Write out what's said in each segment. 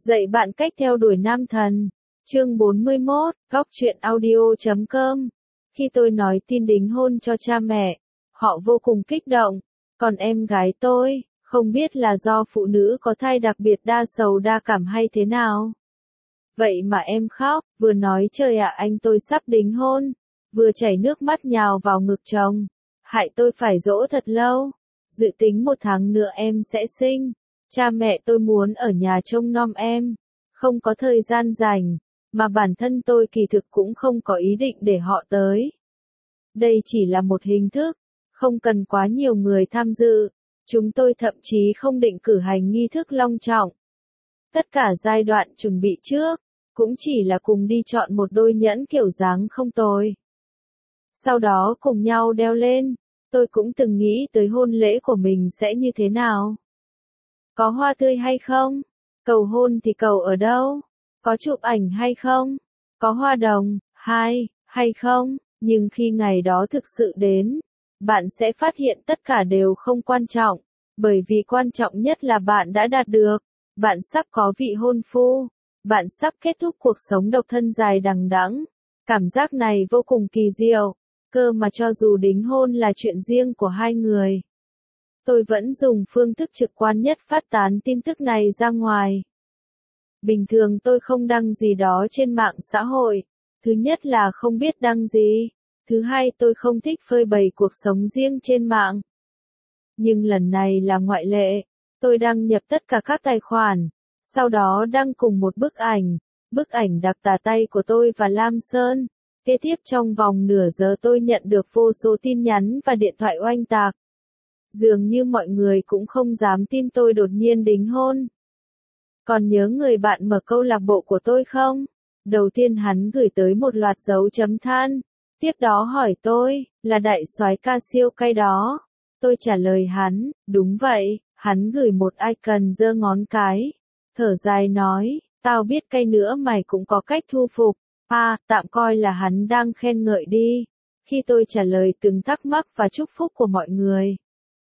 Dạy bạn cách theo đuổi nam thần. Chương 41, Góc truyện audio.com. Khi tôi nói tin đính hôn cho cha mẹ, họ vô cùng kích động. Còn em gái tôi, không biết là do phụ nữ có thai đặc biệt đa sầu đa cảm hay thế nào. Vậy mà em khóc, vừa nói trời ạ anh tôi sắp đính hôn, vừa chảy nước mắt nhào vào ngực chồng. Hại tôi phải dỗ thật lâu. Dự tính 1 tháng nữa em sẽ sinh. Cha mẹ tôi muốn ở nhà trông nom em, không có thời gian rảnh, mà bản thân tôi kỳ thực cũng không có ý định để họ tới. Đây chỉ là một hình thức, không cần quá nhiều người tham dự, chúng tôi thậm chí không định cử hành nghi thức long trọng. Tất cả giai đoạn chuẩn bị trước, cũng chỉ là cùng đi chọn một đôi nhẫn kiểu dáng không tồi. Sau đó cùng nhau đeo lên, tôi cũng từng nghĩ tới hôn lễ của mình sẽ như thế nào. Có hoa tươi hay không? Cầu hôn thì cầu ở đâu? Có chụp ảnh hay không? Có hoa đồng, hay không? Nhưng khi ngày đó thực sự đến, bạn sẽ phát hiện tất cả đều không quan trọng, bởi vì quan trọng nhất là bạn đã đạt được. Bạn sắp có vị hôn phu, bạn sắp kết thúc cuộc sống độc thân dài đằng đẵng. Cảm giác này vô cùng kỳ diệu, cơ mà cho dù đính hôn là chuyện riêng của hai người. Tôi vẫn dùng phương thức trực quan nhất phát tán tin tức này ra ngoài. Bình thường tôi không đăng gì đó trên mạng xã hội. Thứ nhất là không biết đăng gì. Thứ hai tôi không thích phơi bày cuộc sống riêng trên mạng. Nhưng lần này là ngoại lệ. Tôi đăng nhập tất cả các tài khoản. Sau đó đăng cùng một bức ảnh. Bức ảnh đặc tả tay của tôi và Lam Sơn. Kế tiếp trong vòng nửa giờ tôi nhận được vô số tin nhắn và điện thoại oanh tạc. Dường như mọi người cũng không dám tin tôi đột nhiên đính hôn. Còn nhớ người bạn mở câu lạc bộ của tôi không? Đầu tiên hắn gửi tới một loạt dấu chấm than. Tiếp đó hỏi tôi, là đại soái ca siêu cay đó. Tôi trả lời hắn, đúng vậy. Hắn gửi một icon giơ ngón cái. Thở dài nói, tao biết cay nữa mày cũng có cách thu phục. Tạm coi là hắn đang khen ngợi đi. Khi tôi trả lời từng thắc mắc và chúc phúc của mọi người,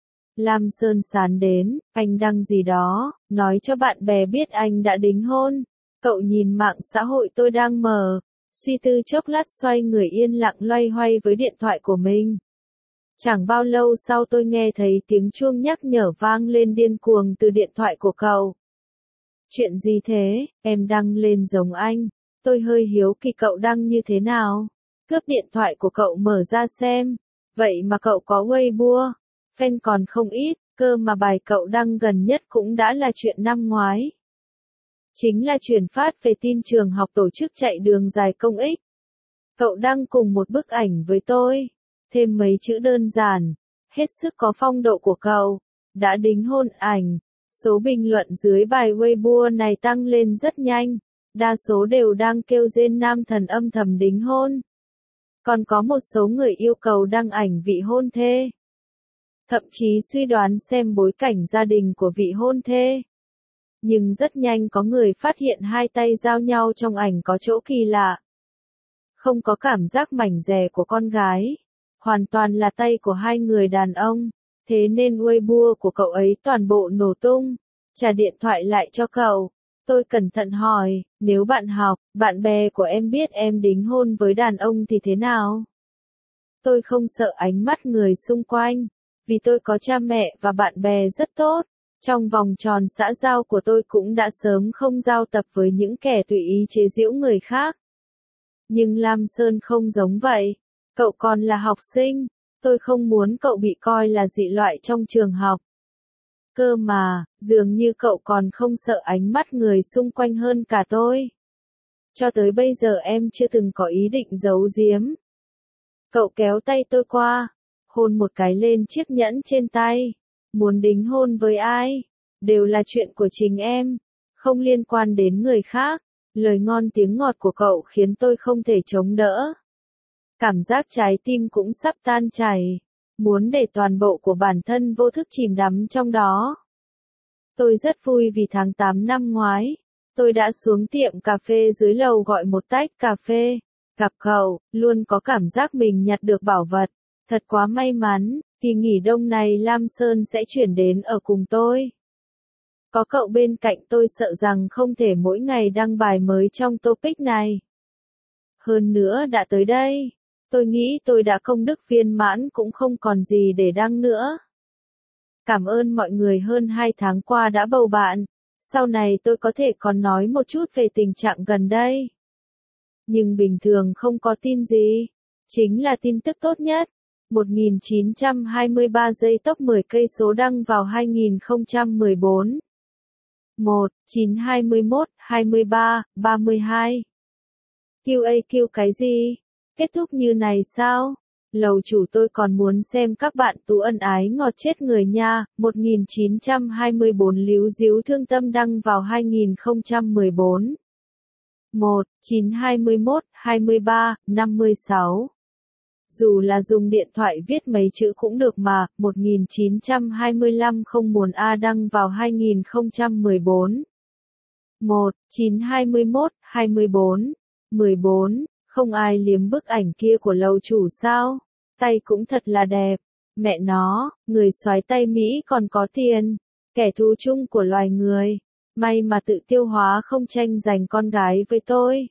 Lam Sơn sán đến, anh đăng gì đó, nói cho bạn bè biết anh đã đính hôn. Cậu nhìn mạng xã hội tôi đang mở, suy tư chốc lát xoay người yên lặng loay hoay với điện thoại của mình. Chẳng bao lâu sau tôi nghe thấy tiếng chuông nhắc nhở vang lên điên cuồng từ điện thoại của cậu. Chuyện gì thế, em đăng lên giống anh. Tôi hơi hiếu kỳ cậu đăng như thế nào. Cướp điện thoại của cậu mở ra xem. Vậy mà cậu có Weibo. Fan còn không ít, cơ mà bài cậu đăng gần nhất cũng đã là chuyện năm ngoái. Chính là truyền phát về tin trường học tổ chức chạy đường dài công ích. Cậu đăng cùng một bức ảnh với tôi, thêm mấy chữ đơn giản, hết sức có phong độ của cậu, đã đính hôn ảnh. Số bình luận dưới bài Weibo này tăng lên rất nhanh, đa số đều đang kêu rên nam thần âm thầm đính hôn. Còn có một số người yêu cầu đăng ảnh vị hôn thê. Thậm chí suy đoán xem bối cảnh gia đình của vị hôn thê. Nhưng rất nhanh có người phát hiện hai tay giao nhau trong ảnh có chỗ kỳ lạ. Không có cảm giác mảnh dè của con gái. Hoàn toàn là tay của hai người đàn ông. Thế nên Weibo của cậu ấy toàn bộ nổ tung. Trả điện thoại lại cho cậu. Tôi cẩn thận hỏi, nếu bạn học, bạn bè của em biết em đính hôn với đàn ông thì thế nào? Tôi không sợ ánh mắt người xung quanh. Vì tôi có cha mẹ và bạn bè rất tốt, trong vòng tròn xã giao của tôi cũng đã sớm không giao tập với những kẻ tùy ý chế giễu người khác. Nhưng Lam Sơn không giống vậy, cậu còn là học sinh, tôi không muốn cậu bị coi là dị loại trong trường học. Cơ mà, dường như cậu còn không sợ ánh mắt người xung quanh hơn cả tôi. Cho tới bây giờ em chưa từng có ý định giấu giếm. Cậu kéo tay tôi qua, hôn một cái lên chiếc nhẫn trên tay. Muốn đính hôn với ai? Đều là chuyện của chính em, không liên quan đến người khác. Lời ngon tiếng ngọt của cậu khiến tôi không thể chống đỡ. Cảm giác trái tim cũng sắp tan chảy. Muốn để toàn bộ của bản thân vô thức chìm đắm trong đó. Tôi rất vui vì tháng 8 năm ngoái, tôi đã xuống tiệm cà phê dưới lầu gọi một tách cà phê. Gặp cậu, luôn có cảm giác mình nhặt được bảo vật. Thật quá may mắn, kỳ nghỉ đông này Lam Sơn sẽ chuyển đến ở cùng tôi. Có cậu bên cạnh tôi sợ rằng không thể mỗi ngày đăng bài mới trong topic này. Hơn nữa đã tới đây, tôi nghĩ tôi đã công đức viên mãn cũng không còn gì để đăng nữa. Cảm ơn mọi người hơn 2 tháng qua đã bầu bạn. Sau này tôi có thể còn nói một chút về tình trạng gần đây. Nhưng bình thường không có tin gì. Chính là tin tức tốt nhất. 1923 giây tốc 10 cây số đăng vào 2014. 1, 9, 21, 23, 32. QAQ cái gì? Kết thúc như này sao? Lầu chủ tôi còn muốn xem các bạn tú ân ái ngọt chết người nha. 1924 líu díu thương tâm đăng vào 2014. 1, 9, 21, 23, 56. Dù là dùng điện thoại viết mấy chữ cũng được mà. 1925 không muốn A đăng vào 2014. 1, 9, 21, 24, 14. Không ai liếm bức ảnh kia của lầu chủ sao? Tay cũng thật là đẹp. Mẹ nó, người soái tay Mỹ còn có tiền. Kẻ thù chung của loài người. May mà tự tiêu hóa không tranh giành con gái với tôi.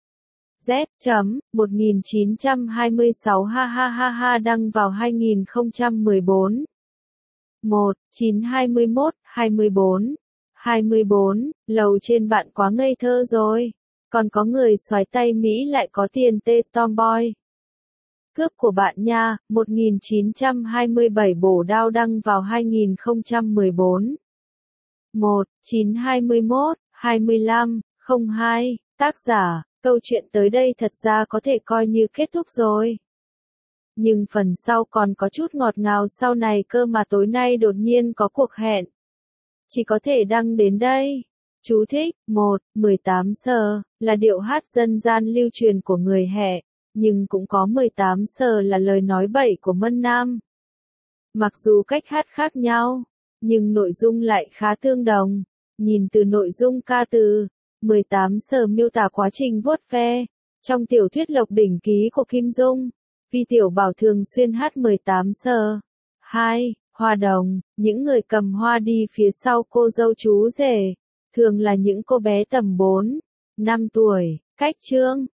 Z.1926 ha ha ha ha đăng vào 2014. 1, 9, 21, 24, 24. Lầu trên bạn quá ngây thơ rồi. Còn có người soái tay Mỹ lại có tiền tê tomboy. Cướp của bạn nha. 1927 bổ đao đăng vào 2014. 1, 9, 21, 25, 02. Tác giả, câu chuyện tới đây thật ra có thể coi như kết thúc rồi. Nhưng phần sau còn có chút ngọt ngào sau này cơ mà tối nay đột nhiên có cuộc hẹn. Chỉ có thể đăng đến đây. Chú thích, 1, 18 giờ, là điệu hát dân gian lưu truyền của người Hẹ, nhưng cũng có 18 giờ là lời nói bậy của Mân Nam. Mặc dù cách hát khác nhau, nhưng nội dung lại khá tương đồng. Nhìn từ nội dung ca từ, 18 giờ miêu tả quá trình vuốt ve. Trong tiểu thuyết Lộc Đỉnh Ký của Kim Dung, Vi Tiểu Bảo thường xuyên hát 18 giờ. 2. Hoa đồng, những người cầm hoa đi phía sau cô dâu chú rể. Thường là những cô bé tầm 4, 5 tuổi. Cách chương